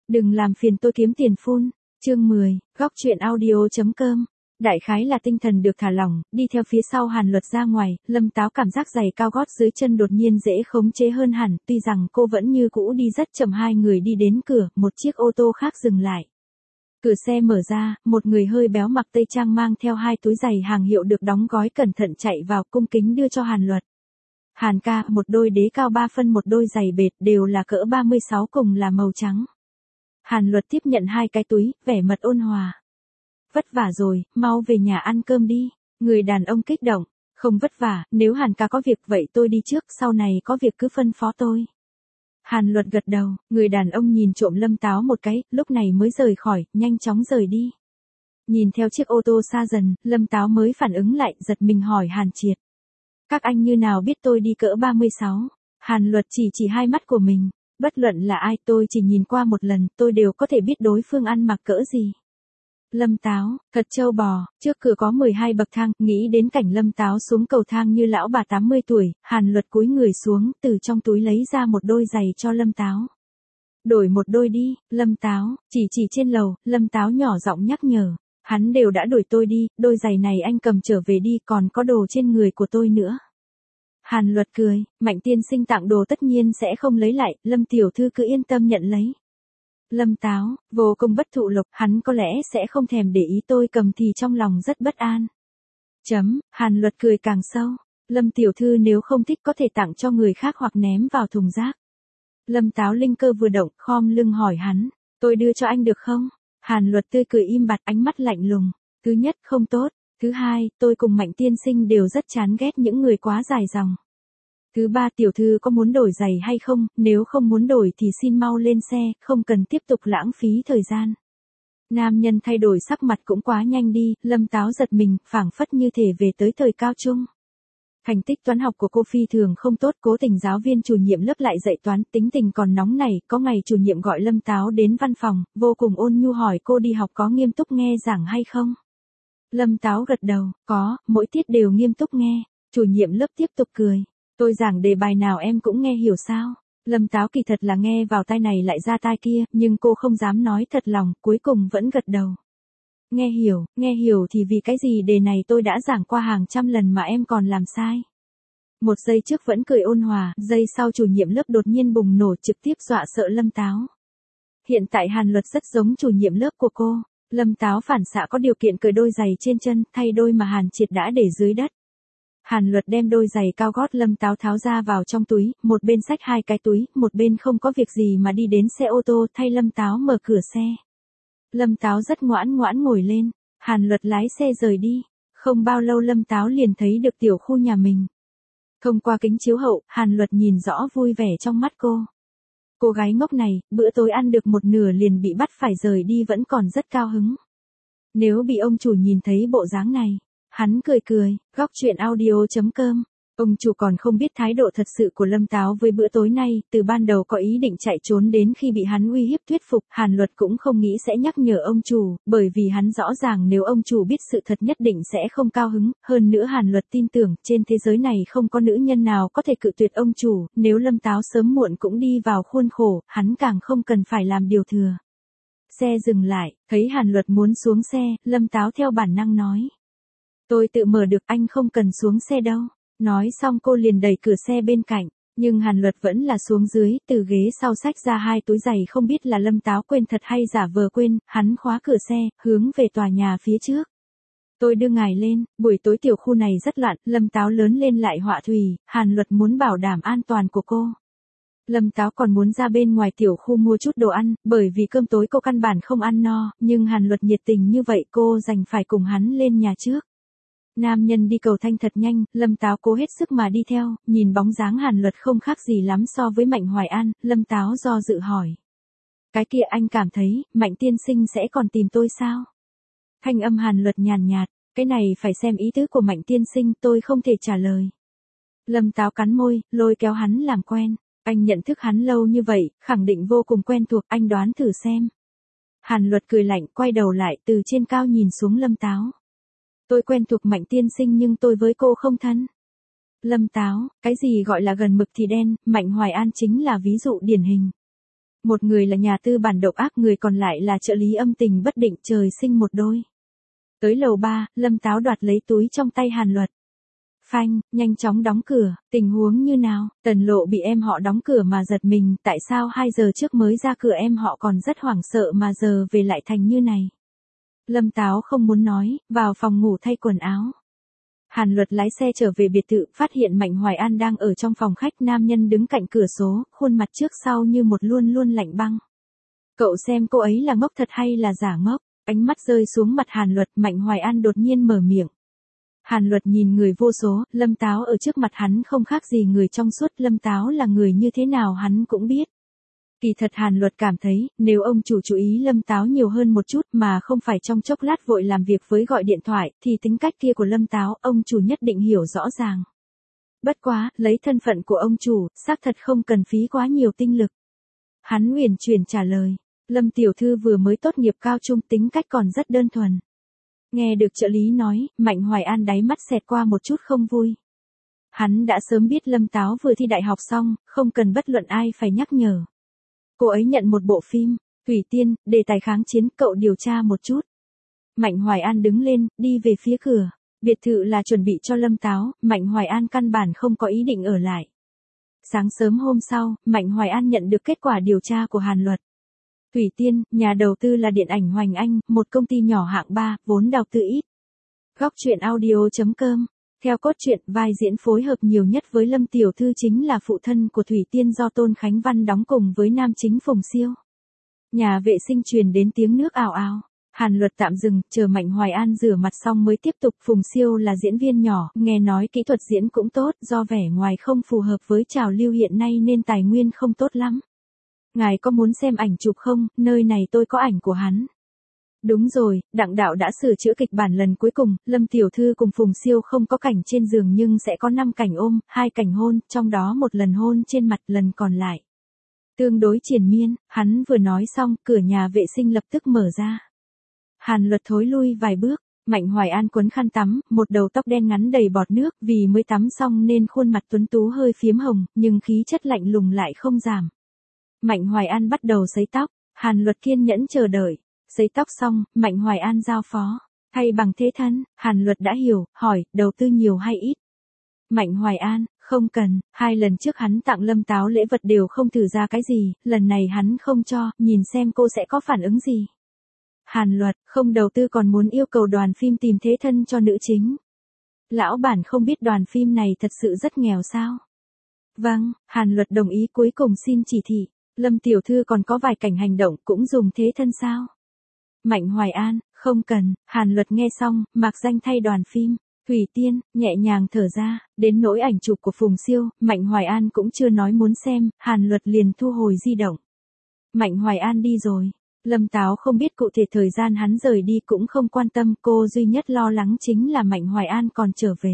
Đừng làm phiền tôi kiếm tiền phun. Chương 10, góc chuyện audio.com. Đại khái là tinh thần được thả lỏng, đi theo phía sau Hàn Luật ra ngoài, Lâm Táo cảm giác giày cao gót dưới chân đột nhiên dễ khống chế hơn hẳn, tuy rằng cô vẫn như cũ đi rất chậm. Hai người đi đến cửa, một chiếc ô tô khác dừng lại. Cửa xe mở ra, một người hơi béo mặc tây trang mang theo hai túi giày hàng hiệu được đóng gói cẩn thận chạy vào, cung kính đưa cho Hàn Luật. Hàn ca, một đôi đế cao 3 phân, một đôi giày bệt đều là cỡ 36, cùng là màu trắng. Hàn Luật tiếp nhận hai cái túi, vẻ mặt ôn hòa. Vất vả rồi, mau về nhà ăn cơm đi. Người đàn ông kích động. Không vất vả, nếu Hàn ca có việc vậy tôi đi trước, sau này có việc cứ phân phó tôi. Hàn Luật gật đầu, người đàn ông nhìn trộm Lâm Táo một cái, lúc này mới rời khỏi, nhanh chóng rời đi. Nhìn theo chiếc ô tô xa dần, Lâm Táo mới phản ứng lại, giật mình hỏi Hàn Triệt. Các anh như nào biết tôi đi cỡ 36? Hàn Luật chỉ hai mắt của mình. Bất luận là ai, tôi chỉ nhìn qua một lần, tôi đều có thể biết đối phương ăn mặc cỡ gì. Lâm Táo, thật trâu bò, trước cửa có 12 bậc thang, nghĩ đến cảnh Lâm Táo xuống cầu thang như lão bà 80 tuổi, Hàn Luật cúi người xuống, từ trong túi lấy ra một đôi giày cho Lâm Táo. Đổi một đôi đi, Lâm Táo, chỉ trên lầu, Lâm Táo nhỏ giọng nhắc nhở, hắn đều đã đuổi tôi đi, đôi giày này anh cầm trở về đi, còn có đồ trên người của tôi nữa. Hàn Luật cười, Mạnh tiên sinh tặng đồ tất nhiên sẽ không lấy lại, Lâm tiểu thư cứ yên tâm nhận lấy. Lâm Táo, vô cùng bất thụ lộc, hắn có lẽ sẽ không thèm để ý tôi cầm thì trong lòng rất bất an. Hàn Luật cười càng sâu, Lâm tiểu thư nếu không thích có thể tặng cho người khác hoặc ném vào thùng rác. Lâm Táo linh cơ vừa động, khom lưng hỏi hắn, tôi đưa cho anh được không? Hàn Luật tươi cười im bặt, ánh mắt lạnh lùng. Thứ nhất, không tốt. Thứ hai, tôi cùng Mạnh tiên sinh đều rất chán ghét những người quá dài dòng. Thứ ba, tiểu thư có muốn đổi giày hay không, nếu không muốn đổi thì xin mau lên xe, không cần tiếp tục lãng phí thời gian. Nam nhân thay đổi sắc mặt cũng quá nhanh đi, Lâm Táo giật mình, phảng phất như thể về tới thời cao trung. Thành tích toán học của cô phi thường không tốt, cố tình giáo viên chủ nhiệm lớp lại dạy toán, tính tình còn nóng nảy, có ngày chủ nhiệm gọi Lâm Táo đến văn phòng, vô cùng ôn nhu hỏi cô đi học có nghiêm túc nghe giảng hay không. Lâm Táo gật đầu, có, mỗi tiết đều nghiêm túc nghe. Chủ nhiệm lớp tiếp tục cười. Tôi giảng đề bài nào em cũng nghe hiểu sao? Lâm Táo kỳ thật là nghe vào tai này lại ra tai kia, nhưng cô không dám nói thật lòng, cuối cùng vẫn gật đầu. Nghe hiểu thì vì cái gì đề này tôi đã giảng qua hàng trăm lần mà em còn làm sai. Một giây trước vẫn cười ôn hòa, giây sau chủ nhiệm lớp đột nhiên bùng nổ trực tiếp dọa sợ Lâm Táo. Hiện tại Hàn Luật rất giống chủ nhiệm lớp của cô. Lâm Táo phản xạ có điều kiện cởi đôi giày trên chân, thay đôi mà Hàn Triệt đã để dưới đất. Hàn Luật đem đôi giày cao gót Lâm Táo tháo ra vào trong túi, một bên xách hai cái túi, một bên không có việc gì mà đi đến xe ô tô thay Lâm Táo mở cửa xe. Lâm Táo rất ngoãn ngồi lên, Hàn Luật lái xe rời đi. Không bao lâu Lâm Táo liền thấy được tiểu khu nhà mình. Thông qua kính chiếu hậu, Hàn Luật nhìn rõ vui vẻ trong mắt cô. Cô gái ngốc này, bữa tối ăn được một nửa liền bị bắt phải rời đi vẫn còn rất cao hứng. Nếu bị ông chủ nhìn thấy bộ dáng này, hắn cười, góc chuyện audio.com. Ông chủ còn không biết thái độ thật sự của Lâm Táo với bữa tối nay, từ ban đầu có ý định chạy trốn đến khi bị hắn uy hiếp thuyết phục, Hàn Luật cũng không nghĩ sẽ nhắc nhở ông chủ, bởi vì hắn rõ ràng nếu ông chủ biết sự thật nhất định sẽ không cao hứng, hơn nữa Hàn Luật tin tưởng, trên thế giới này không có nữ nhân nào có thể cự tuyệt ông chủ, nếu Lâm Táo sớm muộn cũng đi vào khuôn khổ, hắn càng không cần phải làm điều thừa. Xe dừng lại, thấy Hàn Luật muốn xuống xe, Lâm Táo theo bản năng nói. Tôi tự mở được, anh không cần xuống xe đâu. Nói xong cô liền đẩy cửa xe bên cạnh, nhưng Hàn Luật vẫn là xuống dưới, từ ghế sau xách ra hai túi giày không biết là Lâm Táo quên thật hay giả vờ quên, hắn khóa cửa xe, hướng về tòa nhà phía trước. Tôi đưa ngài lên, buổi tối tiểu khu này rất loạn, Lâm Táo lớn lên lại họa thủy, Hàn Luật muốn bảo đảm an toàn của cô. Lâm Táo còn muốn ra bên ngoài tiểu khu mua chút đồ ăn, bởi vì cơm tối cô căn bản không ăn no, nhưng Hàn Luật nhiệt tình như vậy cô đành phải cùng hắn lên nhà trước. Nam nhân đi cầu thanh thật nhanh, Lâm Táo cố hết sức mà đi theo, nhìn bóng dáng Hàn Luật không khác gì lắm so với Mạnh Hoài An, Lâm Táo do dự hỏi. Cái kia anh cảm thấy, Mạnh tiên sinh sẽ còn tìm tôi sao? Thanh âm Hàn Luật nhàn nhạt, cái này phải xem ý tứ của Mạnh tiên sinh, tôi không thể trả lời. Lâm Táo cắn môi, lôi kéo hắn làm quen, anh nhận thức hắn lâu như vậy, khẳng định vô cùng quen thuộc, anh đoán thử xem. Hàn Luật cười lạnh, quay đầu lại, từ trên cao nhìn xuống Lâm Táo. Tôi quen thuộc Mạnh tiên sinh nhưng tôi với cô không thân. Lâm Táo, cái gì gọi là gần mực thì đen, Mạnh Hoài An chính là ví dụ điển hình. Một người là nhà tư bản độc ác, người còn lại là trợ lý âm tình bất định, trời sinh một đôi. Tới lầu 3, Lâm Táo đoạt lấy túi trong tay Hàn Luật. Phanh, nhanh chóng đóng cửa, tình huống như nào? Tần Lộ bị em họ đóng cửa mà giật mình, tại sao 2 giờ trước mới ra cửa em họ còn rất hoảng sợ mà giờ về lại thành như này? Lâm Táo không muốn nói, vào phòng ngủ thay quần áo. Hàn Luật lái xe trở về biệt thự, phát hiện Mạnh Hoài An đang ở trong phòng khách, nam nhân đứng cạnh cửa sổ, khuôn mặt trước sau như một luôn luôn lạnh băng. Cậu xem cô ấy là ngốc thật hay là giả ngốc? Ánh mắt rơi xuống mặt Hàn Luật, Mạnh Hoài An đột nhiên mở miệng. Hàn Luật nhìn người vô số, Lâm Táo ở trước mặt hắn không khác gì người trong suốt, Lâm Táo là người như thế nào hắn cũng biết. Kỳ thật Hàn Luật cảm thấy, nếu ông chủ chú ý Lâm Táo nhiều hơn một chút mà không phải trong chốc lát vội làm việc với gọi điện thoại, thì tính cách kia của Lâm Táo, ông chủ nhất định hiểu rõ ràng. Bất quá, lấy thân phận của ông chủ, xác thật không cần phí quá nhiều tinh lực. Hắn uyển chuyển trả lời, Lâm tiểu thư vừa mới tốt nghiệp cao trung, tính cách còn rất đơn thuần. Nghe được trợ lý nói, Mạnh Hoài An đáy mắt xẹt qua một chút không vui. Hắn đã sớm biết Lâm Táo vừa thi đại học xong, không cần bất luận ai phải nhắc nhở. Cô ấy nhận một bộ phim, Thủy Tiên, đề tài kháng chiến, cậu điều tra một chút. Mạnh Hoài An đứng lên, đi về phía cửa. Biệt thự là chuẩn bị cho Lâm Táo, Mạnh Hoài An căn bản không có ý định ở lại. Sáng sớm hôm sau, Mạnh Hoài An nhận được kết quả điều tra của Hàn Luật. Thủy Tiên, nhà đầu tư là Điện ảnh Hoành Anh, một công ty nhỏ hạng 3, vốn đầu tư ít. Góc truyện audio.com. Theo cốt truyện, vai diễn phối hợp nhiều nhất với Lâm tiểu thư chính là phụ thân của Thủy Tiên do Tôn Khánh Văn đóng cùng với nam chính Phùng Siêu. Nhà vệ sinh truyền đến tiếng nước ào ào. Hàn Luật tạm dừng, chờ Mạnh Hoài An rửa mặt xong mới tiếp tục. Phùng Siêu là diễn viên nhỏ, nghe nói kỹ thuật diễn cũng tốt, do vẻ ngoài không phù hợp với trào lưu hiện nay nên tài nguyên không tốt lắm. Ngài có muốn xem ảnh chụp không, nơi này tôi có ảnh của hắn. Đúng rồi, Đặng đạo đã sửa chữa kịch bản lần cuối cùng, Lâm tiểu thư cùng Phùng Siêu không có cảnh trên giường nhưng sẽ có 5 cảnh ôm, 2 cảnh hôn, trong đó một lần hôn trên mặt, lần còn lại tương đối triền miên. Hắn vừa nói xong, cửa nhà vệ sinh lập tức mở ra. Hàn Luật thối lui vài bước, Mạnh Hoài An quấn khăn tắm, một đầu tóc đen ngắn đầy bọt nước, vì mới tắm xong nên khuôn mặt tuấn tú hơi phiếm hồng, nhưng khí chất lạnh lùng lại không giảm. Mạnh Hoài An bắt đầu sấy tóc, Hàn Luật kiên nhẫn chờ đợi. Sấy tóc xong, Mạnh Hoài An giao phó. Thay bằng thế thân, Hàn Luật đã hiểu, hỏi, đầu tư nhiều hay ít? Mạnh Hoài An, không cần, 2 lần trước hắn tặng Lâm Táo lễ vật đều không thử ra cái gì, lần này hắn không cho, nhìn xem cô sẽ có phản ứng gì. Hàn Luật, không đầu tư còn muốn yêu cầu đoàn phim tìm thế thân cho nữ chính. Lão bản không biết đoàn phim này thật sự rất nghèo sao? Vâng, Hàn Luật đồng ý, cuối cùng xin chỉ thị. Lâm tiểu thư còn có vài cảnh hành động cũng dùng thế thân sao? Mạnh Hoài An, không cần. Hàn Luật nghe xong, mạc danh thay đoàn phim. Thủy Tiên, nhẹ nhàng thở ra, đến nỗi ảnh chụp của Phùng Siêu, Mạnh Hoài An cũng chưa nói muốn xem, Hàn Luật liền thu hồi di động. Mạnh Hoài An đi rồi. Lâm Táo không biết cụ thể thời gian hắn rời đi cũng không quan tâm, cô duy nhất lo lắng chính là Mạnh Hoài An còn trở về.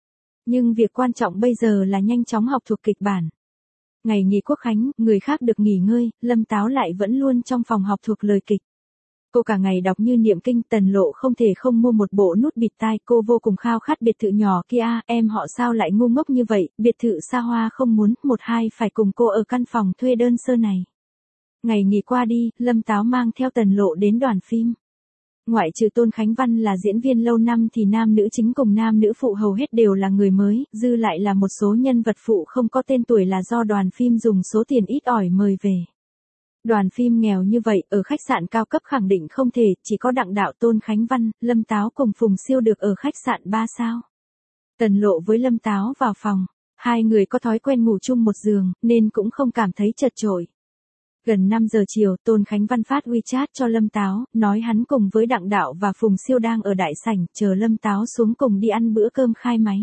Nhưng việc quan trọng bây giờ là nhanh chóng học thuộc kịch bản. Ngày nghỉ Quốc khánh, người khác được nghỉ ngơi, Lâm Táo lại vẫn luôn trong phòng học thuộc lời kịch. Cô cả ngày đọc như niệm kinh, Tần Lộ không thể không mua một bộ nút bịt tai, cô vô cùng khao khát biệt thự nhỏ kia, em họ sao lại ngu ngốc như vậy, biệt thự xa hoa không muốn, 1-2 phải cùng cô ở căn phòng thuê đơn sơ này. Ngày nghỉ qua đi, Lâm Táo mang theo Tần Lộ đến đoàn phim. Ngoại trừ Tôn Khánh Văn là diễn viên lâu năm thì nam nữ chính cùng nam nữ phụ hầu hết đều là người mới, dư lại là một số nhân vật phụ không có tên tuổi là do đoàn phim dùng số tiền ít ỏi mời về. Đoàn phim nghèo như vậy, ở khách sạn cao cấp khẳng định không thể, chỉ có Đặng đạo, Tôn Khánh Văn, Lâm Táo cùng Phùng Siêu được ở khách sạn 3 sao. Tần Lộ với Lâm Táo vào phòng, 2 người có thói quen ngủ chung một giường, nên cũng không cảm thấy chật chội. Gần 5 giờ chiều, Tôn Khánh Văn phát WeChat cho Lâm Táo, nói hắn cùng với Đặng đạo và Phùng Siêu đang ở đại sảnh, chờ Lâm Táo xuống cùng đi ăn bữa cơm khai máy.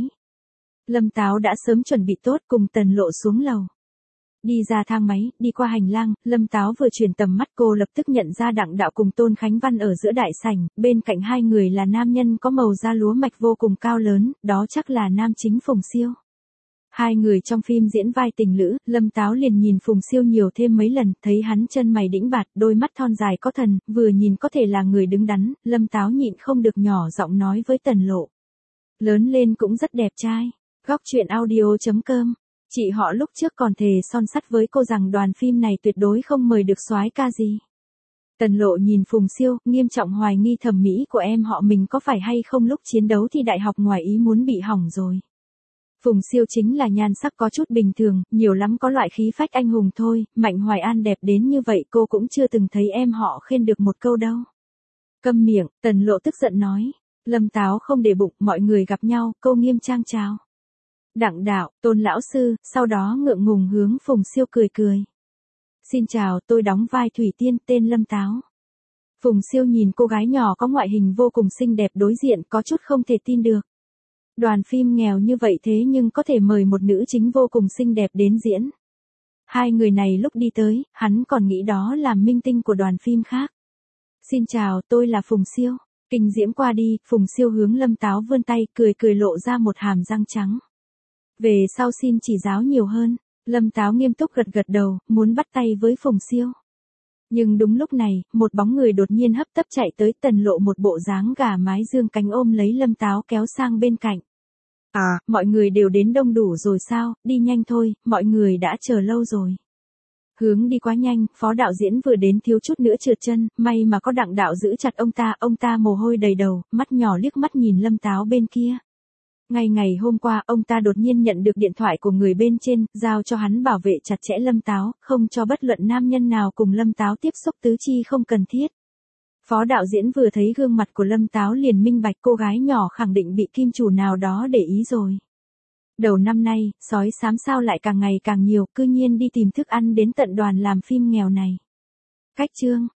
Lâm Táo đã sớm chuẩn bị tốt cùng Tần Lộ xuống lầu. Đi ra thang máy, đi qua hành lang, Lâm Táo vừa chuyển tầm mắt cô lập tức nhận ra Đặng đạo cùng Tôn Khánh Văn ở giữa đại sảnh, bên cạnh 2 người là nam nhân có màu da lúa mạch vô cùng cao lớn, đó chắc là nam chính Phùng Siêu. 2 người trong phim diễn vai tình lữ, Lâm Táo liền nhìn Phùng Siêu nhiều thêm mấy lần, thấy hắn chân mày đĩnh bạt, đôi mắt thon dài có thần, vừa nhìn có thể là người đứng đắn, Lâm Táo nhịn không được nhỏ giọng nói với Tần Lộ. Lớn lên cũng rất đẹp trai. Góc truyện audio.com Chị họ lúc trước còn thề son sắt với cô rằng đoàn phim này tuyệt đối không mời được soái ca gì. Tần Lộ nhìn Phùng Siêu, nghiêm trọng hoài nghi thẩm mỹ của em họ mình có phải hay không lúc chiến đấu thi đại học ngoài ý muốn bị hỏng rồi. Phùng Siêu chính là nhan sắc có chút bình thường, nhiều lắm có loại khí phách anh hùng thôi, Mạnh Hoài An đẹp đến như vậy cô cũng chưa từng thấy em họ khen được một câu đâu. Câm miệng, Tần Lộ tức giận nói. Lâm Táo không để bụng, mọi người gặp nhau, câu nghiêm trang chào. Đặng đạo, Tôn lão sư, sau đó ngượng ngùng hướng Phùng Siêu cười cười. Xin chào, tôi đóng vai Thủy Tiên, tên Lâm Táo. Phùng Siêu nhìn cô gái nhỏ có ngoại hình vô cùng xinh đẹp đối diện có chút không thể tin được. Đoàn phim nghèo như vậy thế nhưng có thể mời một nữ chính vô cùng xinh đẹp đến diễn. Hai người này lúc đi tới, hắn còn nghĩ đó là minh tinh của đoàn phim khác. Xin chào, tôi là Phùng Siêu. Kinh diễm qua đi, Phùng Siêu hướng Lâm Táo vươn tay, cười cười lộ ra một hàm răng trắng. Về sau xin chỉ giáo nhiều hơn. Lâm Táo nghiêm túc gật gật đầu, muốn bắt tay với Phùng Siêu. Nhưng đúng lúc này, một bóng người đột nhiên hấp tấp chạy tới, Tần Lộ một bộ dáng gà mái dương cánh ôm lấy Lâm Táo kéo sang bên cạnh. À, mọi người đều đến đông đủ rồi sao, đi nhanh thôi, mọi người đã chờ lâu rồi. Hướng đi quá nhanh, phó đạo diễn vừa đến thiếu chút nữa trượt chân, may mà có Đặng đạo giữ chặt ông ta mồ hôi đầy đầu, mắt nhỏ liếc mắt nhìn Lâm Táo bên kia. Ngày hôm qua, ông ta đột nhiên nhận được điện thoại của người bên trên, giao cho hắn bảo vệ chặt chẽ Lâm Táo, không cho bất luận nam nhân nào cùng Lâm Táo tiếp xúc tứ chi không cần thiết. Phó đạo diễn vừa thấy gương mặt của Lâm Táo liền minh bạch cô gái nhỏ khẳng định bị kim chủ nào đó để ý rồi. Đầu năm nay, sói xám sao lại càng ngày càng nhiều, cư nhiên đi tìm thức ăn đến tận đoàn làm phim nghèo này. Cách chương